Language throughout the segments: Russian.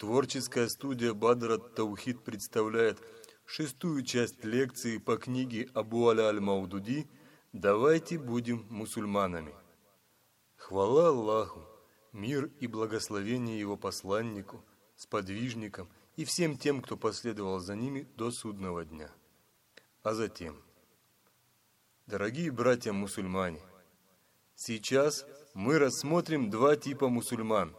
Творческая студия Бадр ат-Таухид представляет шестую часть лекции по книге Абу Аля аль-Маудуди «Давайте будем мусульманами». Хвала Аллаху, мир и благословение Его посланнику, сподвижникам и всем тем, кто последовал за ними до судного дня. А затем, дорогие братья-мусульмане, сейчас мы рассмотрим два типа мусульман.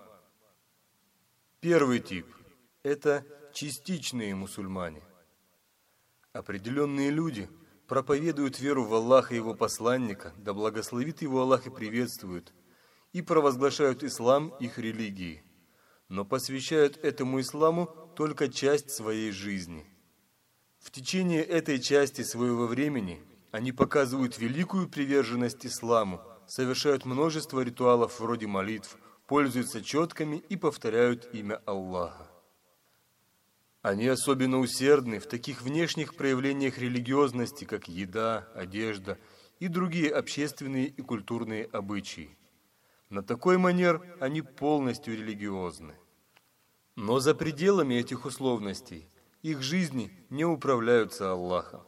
Первый тип – это частичные мусульмане. Определенные люди проповедуют веру в Аллаха и Его посланника, да благословит Его Аллах и приветствует, и провозглашают ислам их религии, но посвящают этому исламу только часть своей жизни. В течение этой части своего времени они показывают великую приверженность исламу, совершают множество ритуалов вроде молитв, пользуются четками и повторяют имя Аллаха. Они особенно усердны в таких внешних проявлениях религиозности, как еда, одежда и другие общественные и культурные обычаи. На такой манер они полностью религиозны. Но за пределами этих условностей их жизни не управляются Аллахом.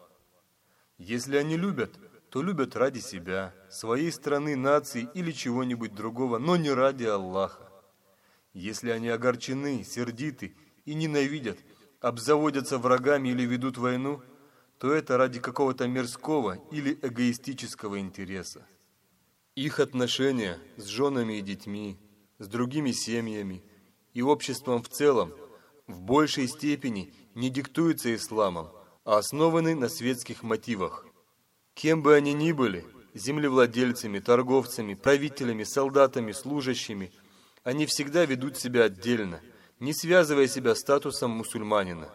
Если они любят, то любят ради себя, своей страны, нации или чего-нибудь другого, но не ради Аллаха. Если они огорчены, сердиты и ненавидят, обзаводятся врагами или ведут войну, то это ради какого-то мирского или эгоистического интереса. Их отношения с женами и детьми, с другими семьями и обществом в целом в большей степени не диктуются исламом, а основаны на светских мотивах. Кем бы они ни были, землевладельцами, торговцами, правителями, солдатами, служащими, они всегда ведут себя отдельно, не связывая себя статусом мусульманина.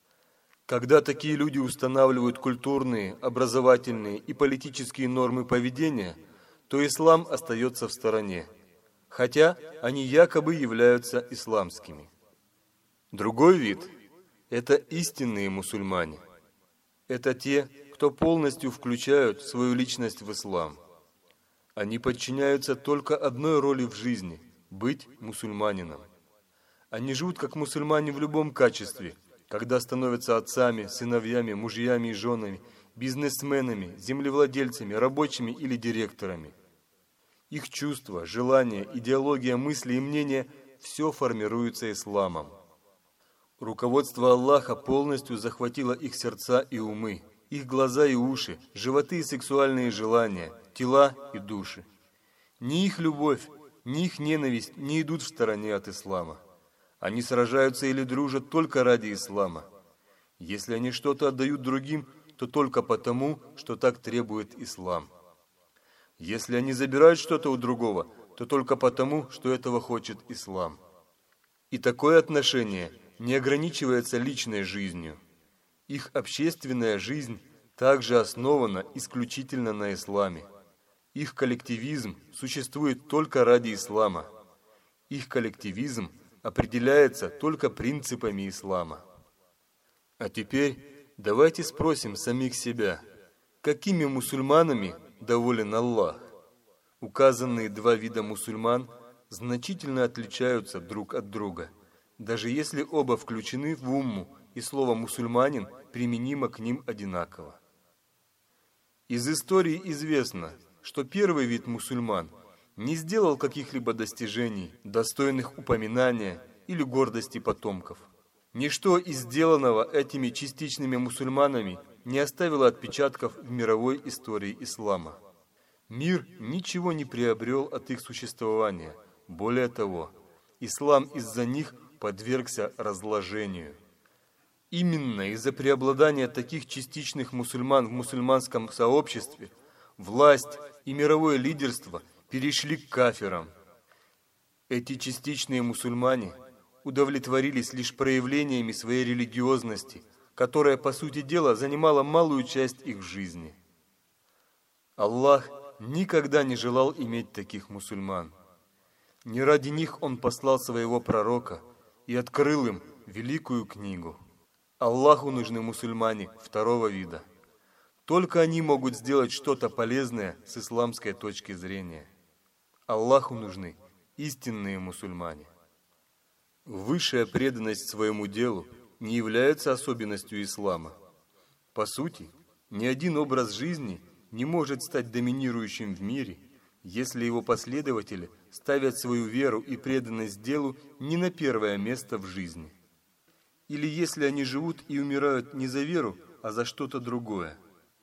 Когда такие люди устанавливают культурные, образовательные и политические нормы поведения, то ислам остается в стороне, хотя они якобы являются исламскими. Другой вид – это истинные мусульмане. Это те, кто полностью включают свою личность в ислам. Они подчиняются только одной роли в жизни – быть мусульманином. Они живут как мусульмане в любом качестве, когда становятся отцами, сыновьями, мужьями и женами, бизнесменами, землевладельцами, рабочими или директорами. Их чувства, желания, идеология, мысли и мнения – все формируется исламом. Руководство Аллаха полностью захватило их сердца и умы, их глаза и уши, животы и сексуальные желания, тела и души. Ни их любовь, ни их ненависть не идут в стороне от ислама. Они сражаются или дружат только ради ислама. Если они что-то отдают другим, то только потому, что так требует ислам. Если они забирают что-то у другого, то только потому, что этого хочет ислам. И такое отношение не ограничивается личной жизнью. Их общественная жизнь также основана исключительно на исламе. Их коллективизм существует только ради ислама. Их коллективизм определяется только принципами ислама. А теперь давайте спросим самих себя, какими мусульманами доволен Аллах? Указанные два вида мусульман значительно отличаются друг от друга, даже если оба включены в умму, и слово «мусульманин» применимо к ним одинаково. Из истории известно, что первый вид мусульман не сделал каких-либо достижений, достойных упоминания или гордости потомков. Ничто из сделанного этими частичными мусульманами не оставило отпечатков в мировой истории ислама. Мир ничего не приобрел от их существования. Более того, ислам из-за них подвергся разложению. Именно из-за преобладания таких частичных мусульман в мусульманском сообществе власть и мировое лидерство перешли к кафирам. Эти частичные мусульмане удовлетворились лишь проявлениями своей религиозности, которая, по сути дела, занимала малую часть их жизни. Аллах никогда не желал иметь таких мусульман. Не ради них Он послал своего пророка и открыл им великую книгу. Аллаху нужны мусульмане второго вида. Только они могут сделать что-то полезное с исламской точки зрения. Аллаху нужны истинные мусульмане. Высшая преданность своему делу не является особенностью ислама. По сути, ни один образ жизни не может стать доминирующим в мире, если его последователи ставят свою веру и преданность делу не на первое место в жизни. Или если они живут и умирают не за веру, а за что-то другое.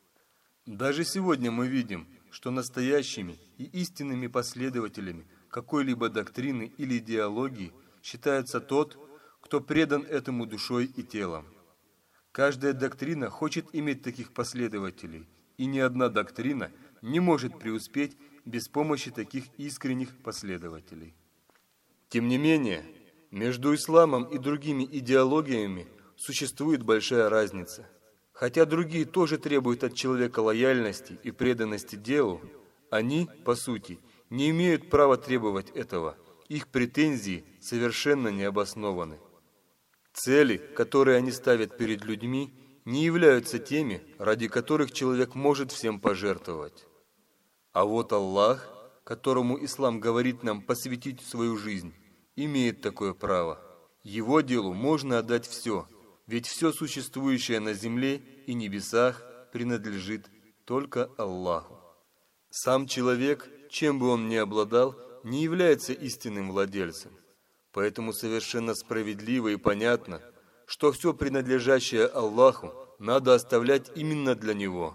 Даже сегодня мы видим, что настоящими и истинными последователями какой-либо доктрины или идеологии считается тот, кто предан этому душой и телом. Каждая доктрина хочет иметь таких последователей, и ни одна доктрина не может преуспеть без помощи таких искренних последователей. Тем не менее, между исламом и другими идеологиями существует большая разница. Хотя другие тоже требуют от человека лояльности и преданности делу, они, по сути, не имеют права требовать этого. Их претензии совершенно не обоснованы. Цели, которые они ставят перед людьми, не являются теми, ради которых человек может всем пожертвовать. А вот Аллах, которому ислам говорит нам посвятить свою жизнь, имеет такое право. Его делу можно отдать все, ведь все существующее на земле и небесах принадлежит только Аллаху. Сам человек, чем бы он ни обладал, не является истинным владельцем. Поэтому совершенно справедливо и понятно, что все принадлежащее Аллаху надо оставлять именно для Него.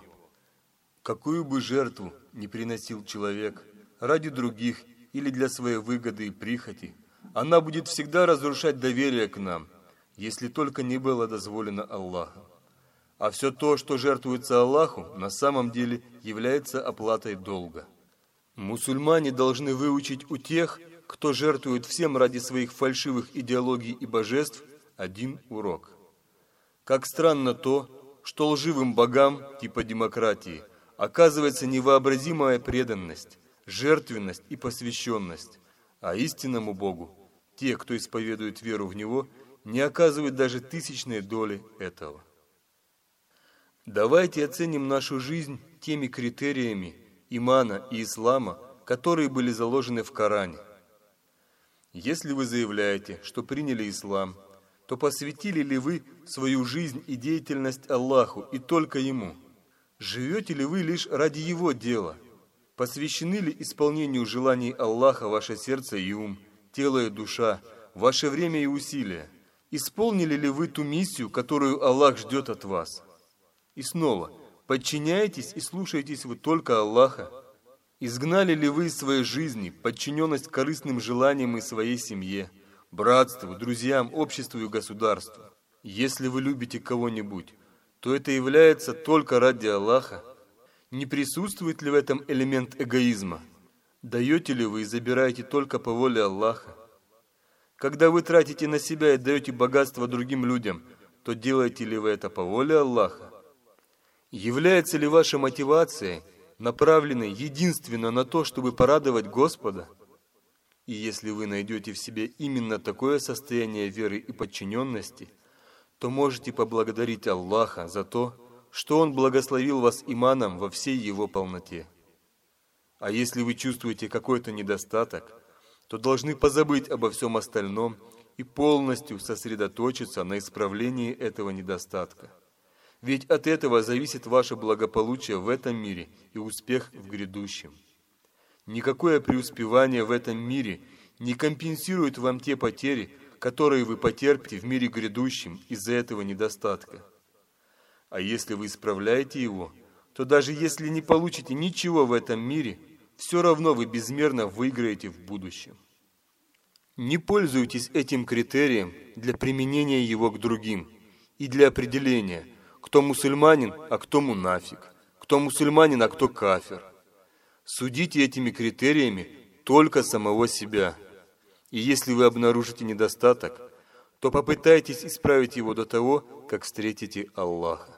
Какую бы жертву ни приносил человек ради других или для своей выгоды и прихоти, она будет всегда разрушать доверие к нам, если только не было дозволено Аллахом. А все то, что жертвуется Аллаху, на самом деле является оплатой долга. Мусульмане должны выучить у тех, кто жертвует всем ради своих фальшивых идеологий и божеств, один урок. Как странно то, что лживым богам, типа демократии, оказывается невообразимая преданность, жертвенность и посвященность, а истинному Богу, те, кто исповедует веру в Него, не оказывают даже тысячной доли этого. Давайте оценим нашу жизнь теми критериями имана и ислама, которые были заложены в Коране. Если вы заявляете, что приняли ислам, то посвятили ли вы свою жизнь и деятельность Аллаху и только Ему? Живете ли вы лишь ради Его дела? Посвящены ли исполнению желаний Аллаха ваше сердце и ум, тело и душа, ваше время и усилия? Исполнили ли вы ту миссию, которую Аллах ждет от вас? И снова, подчиняетесь и слушаетесь вы только Аллаха? Изгнали ли вы из своей жизни подчиненность корыстным желаниям и своей семье, братству, друзьям, обществу и государству? Если вы любите кого-нибудь, то это является только ради Аллаха. Не присутствует ли в этом элемент эгоизма? Даете ли вы и забираете только по воле Аллаха? Когда вы тратите на себя и даете богатство другим людям, то делаете ли вы это по воле Аллаха? Является ли ваша мотивация направленной единственно на то, чтобы порадовать Господа? И если вы найдете в себе именно такое состояние веры и подчиненности, то можете поблагодарить Аллаха за то, что Он благословил вас иманом во всей его полноте. А если вы чувствуете какой-то недостаток, то должны позабыть обо всем остальном и полностью сосредоточиться на исправлении этого недостатка. Ведь от этого зависит ваше благополучие в этом мире и успех в грядущем. Никакое преуспевание в этом мире не компенсирует вам те потери, которые вы потерпите в мире грядущем из-за этого недостатка. А если вы исправляете его, то даже если не получите ничего в этом мире, все равно вы безмерно выиграете в будущем. Не пользуйтесь этим критерием для применения его к другим и для определения, кто мусульманин, а кто мунафик, кто мусульманин, а кто кафир. Судите этими критериями только самого себя. И если вы обнаружите недостаток, то попытайтесь исправить его до того, как встретите Аллаха.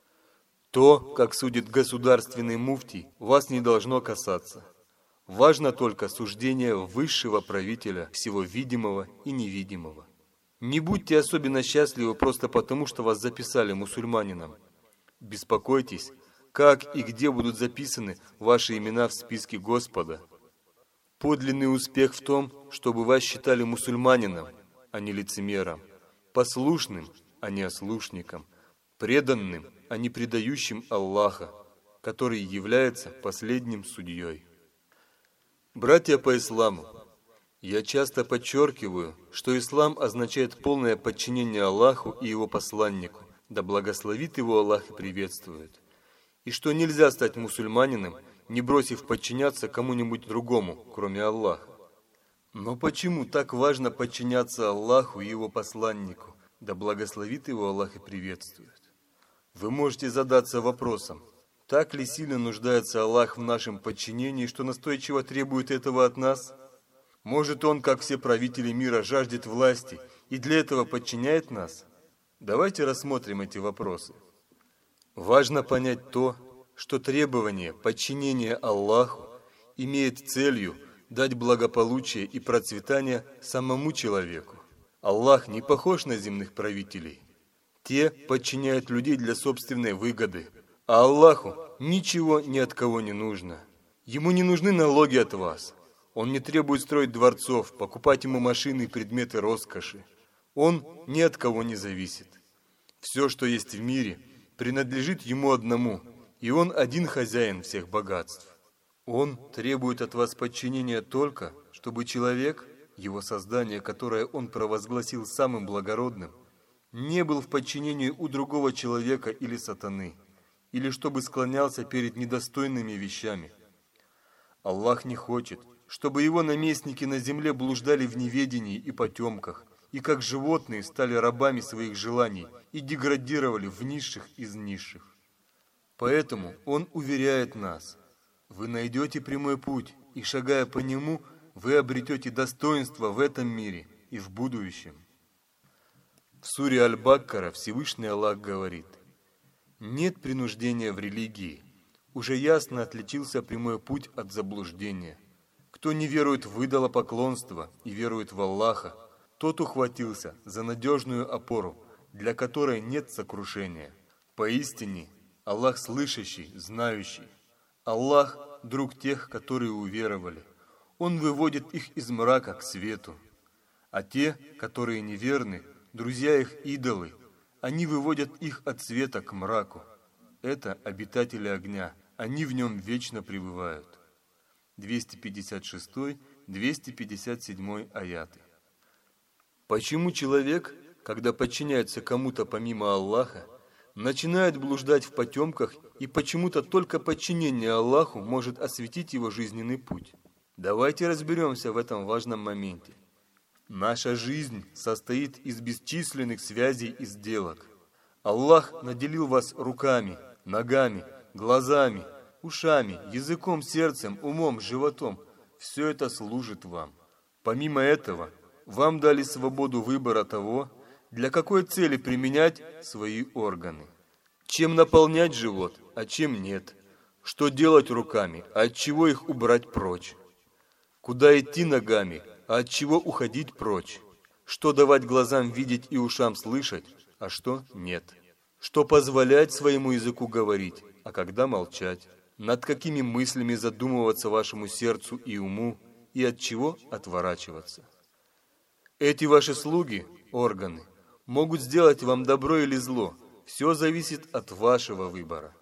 То, как судит государственный муфтий, вас не должно касаться. Важно только суждение высшего правителя всего видимого и невидимого. Не будьте особенно счастливы просто потому, что вас записали мусульманином. Беспокойтесь, как и где будут записаны ваши имена в списке Господа. Подлинный успех в том, чтобы вас считали мусульманином, а не лицемером, послушным, а не ослушником, преданным, а не предающим Аллаха, который является последним судьей. Братья по исламу, я часто подчеркиваю, что ислам означает полное подчинение Аллаху и Его посланнику, да благословит Его Аллах и приветствует, и что нельзя стать мусульманином, не бросив подчиняться кому-нибудь другому, кроме Аллаха. Но почему так важно подчиняться Аллаху и Его посланнику, да благословит Его Аллах и приветствует? Вы можете задаться вопросом, так ли сильно нуждается Аллах в нашем подчинении, что настойчиво требует этого от нас? Может, Он, как все правители мира, жаждет власти и для этого подчиняет нас? Давайте рассмотрим эти вопросы. Важно понять то, что требование подчинения Аллаху имеет целью дать благополучие и процветание самому человеку. Аллах не похож на земных правителей. Те подчиняют людей для собственной выгоды, а Аллаху ничего ни от кого не нужно. Ему не нужны налоги от вас. Он не требует строить дворцов, покупать ему машины и предметы роскоши. Он ни от кого не зависит. Все, что есть в мире, принадлежит Ему одному, и Он один хозяин всех богатств. Он требует от вас подчинения только, чтобы человек, его создание, которое Он провозгласил самым благородным, не был в подчинении у другого человека или сатаны, или чтобы склонялся перед недостойными вещами. Аллах не хочет, чтобы Его наместники на земле блуждали в неведении и потемках, и как животные стали рабами своих желаний и деградировали в низших из низших. Поэтому Он уверяет нас, вы найдете прямой путь, и, шагая по нему, вы обретете достоинство в этом мире и в будущем. В суре Аль-Баккара Всевышний Аллах говорит: «Нет принуждения в религии, уже ясно отличился прямой путь от заблуждения. Кто не верует в идолопоклонство и верует в Аллаха, тот ухватился за надежную опору, для которой нет сокрушения. Поистине, Аллах слышащий, знающий. Аллах – друг тех, которые уверовали. Он выводит их из мрака к свету. А те, которые неверны, друзья их идолы, они выводят их от света к мраку. Это обитатели огня, они в нем вечно пребывают». 256-257 аяты. Почему человек, когда подчиняется кому-то помимо Аллаха, начинает блуждать в потемках, и почему-то только подчинение Аллаху может осветить его жизненный путь? Давайте разберемся в этом важном моменте. Наша жизнь состоит из бесчисленных связей и сделок. Аллах наделил вас руками, ногами, глазами, ушами, языком, сердцем, умом, животом. Все это служит вам. Помимо этого, вам дали свободу выбора того, для какой цели применять свои органы. Чем наполнять живот, а чем нет. Что делать руками, а от чего их убрать прочь. Куда идти ногами, а от чего уходить прочь. Что давать глазам видеть и ушам слышать, а что нет. Что позволять своему языку говорить, а когда молчать. Над какими мыслями задумываться вашему сердцу и уму, и от чего отворачиваться. Эти ваши слуги, органы, могут сделать вам добро или зло. Все зависит от вашего выбора.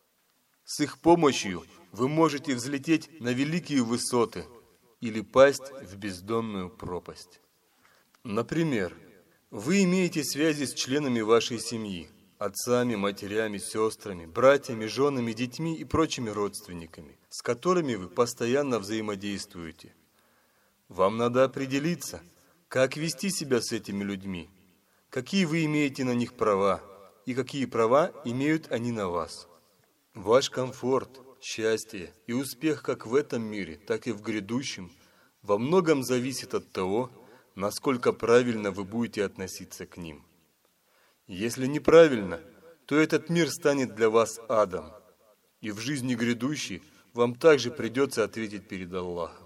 С их помощью вы можете взлететь на великие высоты или пасть в бездонную пропасть. Например, вы имеете связи с членами вашей семьи, отцами, матерями, сестрами, братьями, женами, детьми и прочими родственниками, с которыми вы постоянно взаимодействуете. Вам надо определиться, как вести себя с этими людьми, какие вы имеете на них права и какие права имеют они на вас. Ваш комфорт, счастье и успех как в этом мире, так и в грядущем во многом зависит от того, насколько правильно вы будете относиться к ним. Если неправильно, то этот мир станет для вас адом, и в жизни грядущей вам также придется ответить перед Аллахом.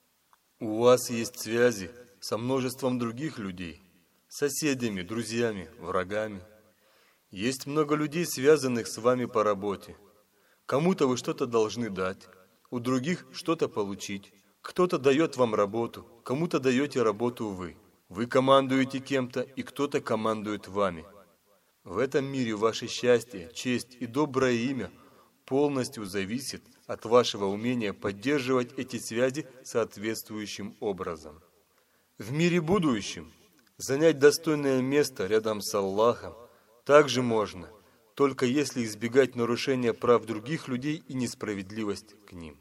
У вас есть связи со множеством других людей, соседями, друзьями, врагами. Есть много людей, связанных с вами по работе. Кому-то вы что-то должны дать, у других что-то получить. Кто-то дает вам работу, кому-то даете работу вы. Вы командуете кем-то, и кто-то командует вами. В этом мире ваше счастье, честь и доброе имя полностью зависит от вашего умения поддерживать эти связи соответствующим образом. В мире будущем занять достойное место рядом с Аллахом также можно, только если избегать нарушения прав других людей и несправедливость к ним.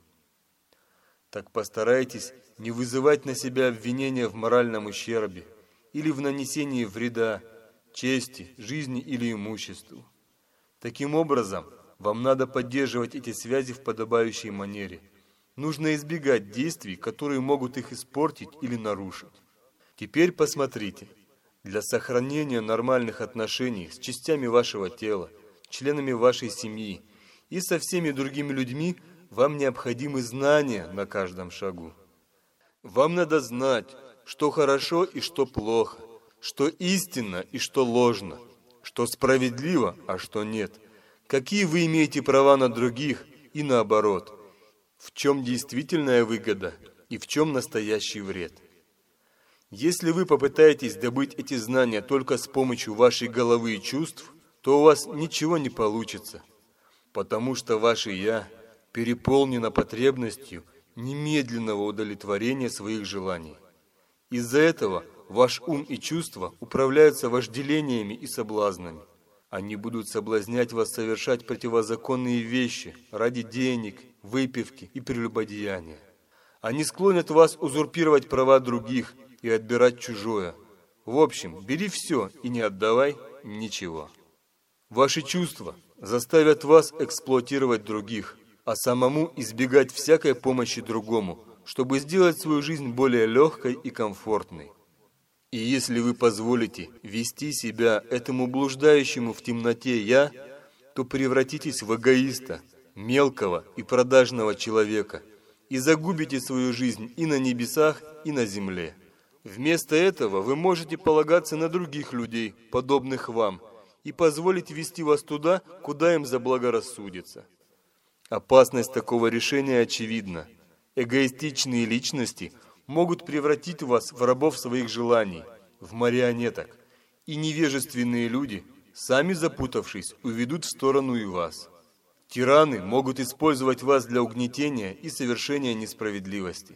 Так постарайтесь не вызывать на себя обвинения в моральном ущербе или в нанесении вреда чести, жизни или имуществу. Таким образом, вам надо поддерживать эти связи в подобающей манере. Нужно избегать действий, которые могут их испортить или нарушить. Теперь посмотрите. Для сохранения нормальных отношений с частями вашего тела, членами вашей семьи и со всеми другими людьми вам необходимы знания на каждом шагу. Вам надо знать, что хорошо и что плохо, что истинно и что ложно, что справедливо, а что нет, какие вы имеете права на других и наоборот, в чем действительная выгода и в чем настоящий вред. Если вы попытаетесь добыть эти знания только с помощью вашей головы и чувств, то у вас ничего не получится, потому что ваше «я» переполнено потребностью немедленного удовлетворения своих желаний. Из-за этого ваш ум и чувства управляются вожделениями и соблазнами. Они будут соблазнять вас совершать противозаконные вещи ради денег, выпивки и прелюбодеяния. Они склонят вас узурпировать права других и отбирать чужое. В общем, бери все и не отдавай ничего. Ваши чувства заставят вас эксплуатировать других, а самому избегать всякой помощи другому, чтобы сделать свою жизнь более легкой и комфортной. И если вы позволите вести себя этому блуждающему в темноте «я», то превратитесь в эгоиста, мелкого и продажного человека и загубите свою жизнь и на небесах, и на земле. Вместо этого вы можете полагаться на других людей, подобных вам, и позволить вести вас туда, куда им заблагорассудится. Опасность такого решения очевидна. Эгоистичные личности могут превратить вас в рабов своих желаний, в марионеток, и невежественные люди, сами запутавшись, уведут в сторону и вас. Тираны могут использовать вас для угнетения и совершения несправедливости.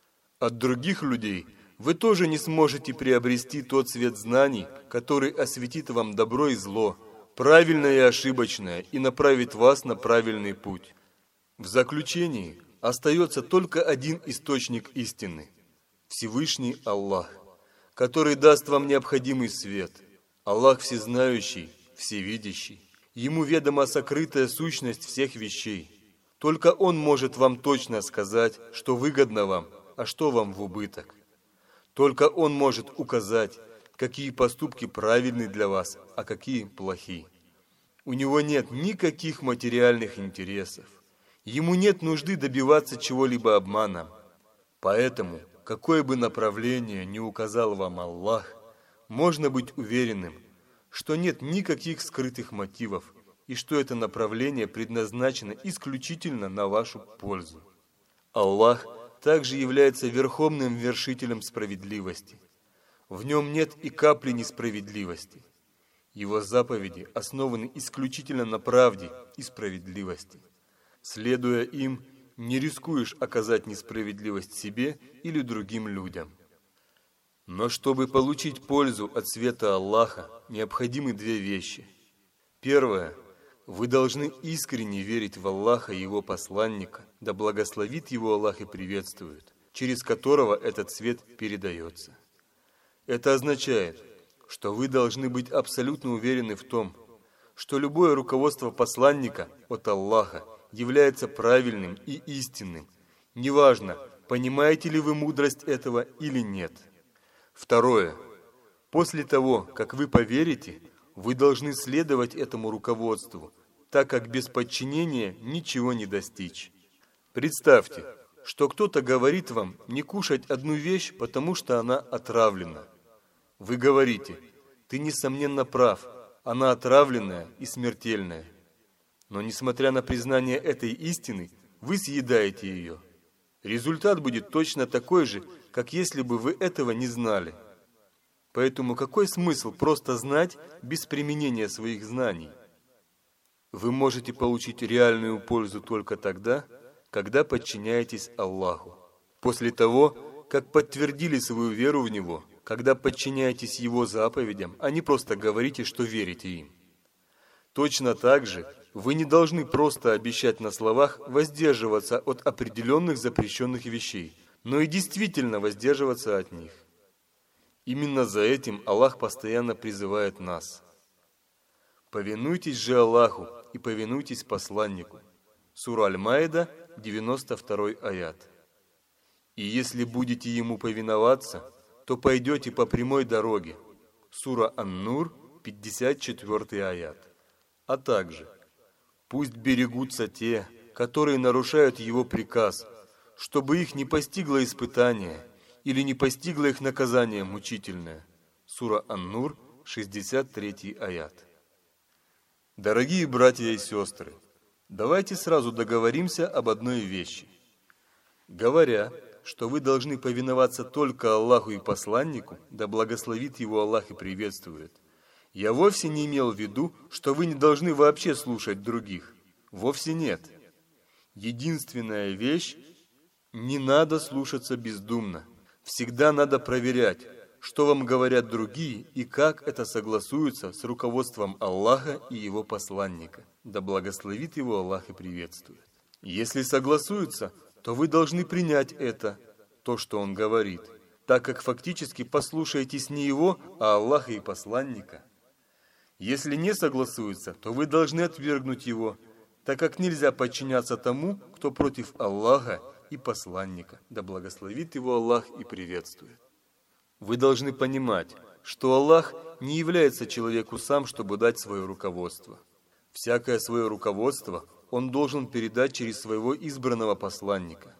От других людей вы тоже не сможете приобрести тот свет знаний, который осветит вам добро и зло, правильное и ошибочное, и направит вас на правильный путь. В заключении остается только один источник истины – Всевышний Аллах, который даст вам необходимый свет. Аллах всезнающий, всевидящий. Ему ведома сокрытая сущность всех вещей. Только Он может вам точно сказать, что выгодно вам, а что вам в убыток. Только Он может указать, какие поступки правильны для вас, а какие плохи. У Него нет никаких материальных интересов. Ему нет нужды добиваться чего-либо обманом. Поэтому, какое бы направление ни указал вам Аллах, можно быть уверенным, что нет никаких скрытых мотивов и что это направление предназначено исключительно на вашу пользу. Аллах также является верховным вершителем справедливости. В нем нет и капли несправедливости. Его заповеди основаны исключительно на правде и справедливости. Следуя им, не рискуешь оказать несправедливость себе или другим людям. Но чтобы получить пользу от света Аллаха, необходимы две вещи. Первое. Вы должны искренне верить в Аллаха и Его посланника, да благословит Его Аллах и приветствует, через которого этот свет передается. Это означает, что вы должны быть абсолютно уверены в том, что любое руководство посланника от Аллаха является правильным и истинным. Неважно, понимаете ли вы мудрость этого или нет. Второе. После того, как вы поверите, вы должны следовать этому руководству, так как без подчинения ничего не достичь. Представьте, что кто-то говорит вам не кушать одну вещь, потому что она отравлена. Вы говорите: ты, несомненно, прав, она отравленная и смертельная. Но, несмотря на признание этой истины, вы съедаете ее. Результат будет точно такой же, как если бы вы этого не знали. Поэтому какой смысл просто знать без применения своих знаний? Вы можете получить реальную пользу только тогда, когда подчиняетесь Аллаху. После того, как подтвердили свою веру в Него, когда подчиняетесь Его заповедям, а не просто говорите, что верите им. Точно так же вы не должны просто обещать на словах воздерживаться от определенных запрещенных вещей, но и действительно воздерживаться от них. Именно за этим Аллах постоянно призывает нас. Повинуйтесь же Аллаху и повинуйтесь посланнику. Сура Аль-Маида, 92 аят. И если будете ему повиноваться, то пойдете по прямой дороге. Сура Ан-Нур, 54 аят. А также, пусть берегутся те, которые нарушают его приказ, чтобы их не постигло испытание или не постигло их наказание мучительное. Сура Ан-Нур, 63 аят. Дорогие братья и сестры, давайте сразу договоримся об одной вещи. Говоря, что вы должны повиноваться только Аллаху и посланнику, да благословит его Аллах и приветствует, я вовсе не имел в виду, что вы не должны вообще слушать других. Вовсе нет. Единственная вещь – не надо слушаться бездумно. Всегда надо проверять, что вам говорят другие и как это согласуется с руководством Аллаха и Его посланника. Да благословит его Аллах и приветствует. Если согласуются, то вы должны принять это, то, что он говорит, так как фактически послушаетесь не его, а Аллаха и посланника. Если не согласуются, то вы должны отвергнуть его, так как нельзя подчиняться тому, кто против Аллаха и посланника. Да благословит его Аллах и приветствует. Вы должны понимать, что Аллах не является человеку сам, чтобы дать свое руководство. Всякое свое руководство он должен передать через своего избранного посланника.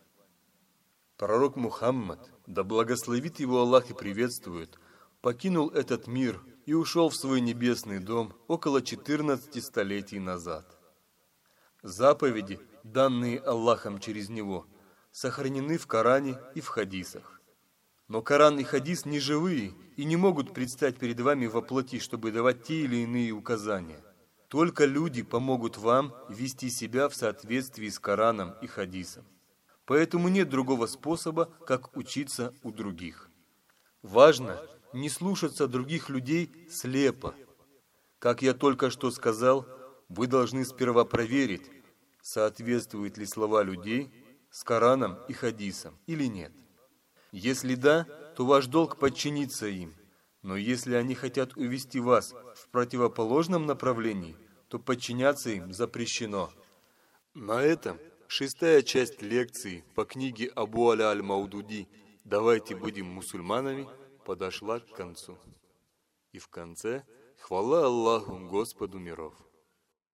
Пророк Мухаммад, да благословит его Аллах и приветствует, покинул этот мир и ушел в свой небесный дом около 14 столетий назад. Заповеди, данные Аллахом через него, сохранены в Коране и в хадисах. Но Коран и хадис не живые и не могут предстать перед вами во плоти, чтобы давать те или иные указания. Только люди помогут вам вести себя в соответствии с Кораном и хадисом. Поэтому нет другого способа, как учиться у других. Важно не слушаться других людей слепо. Как я только что сказал, вы должны сперва проверить, соответствуют ли слова людей с Кораном и хадисом или нет. Если да, то ваш долг подчиниться им. Но если они хотят увести вас в противоположном направлении, то подчиняться им запрещено. На этом 6-я часть лекции по книге Абу Аля Аль-Маудуди «Давайте будем мусульманами» подошла к концу. И в конце хвала Аллаху, Господу миров.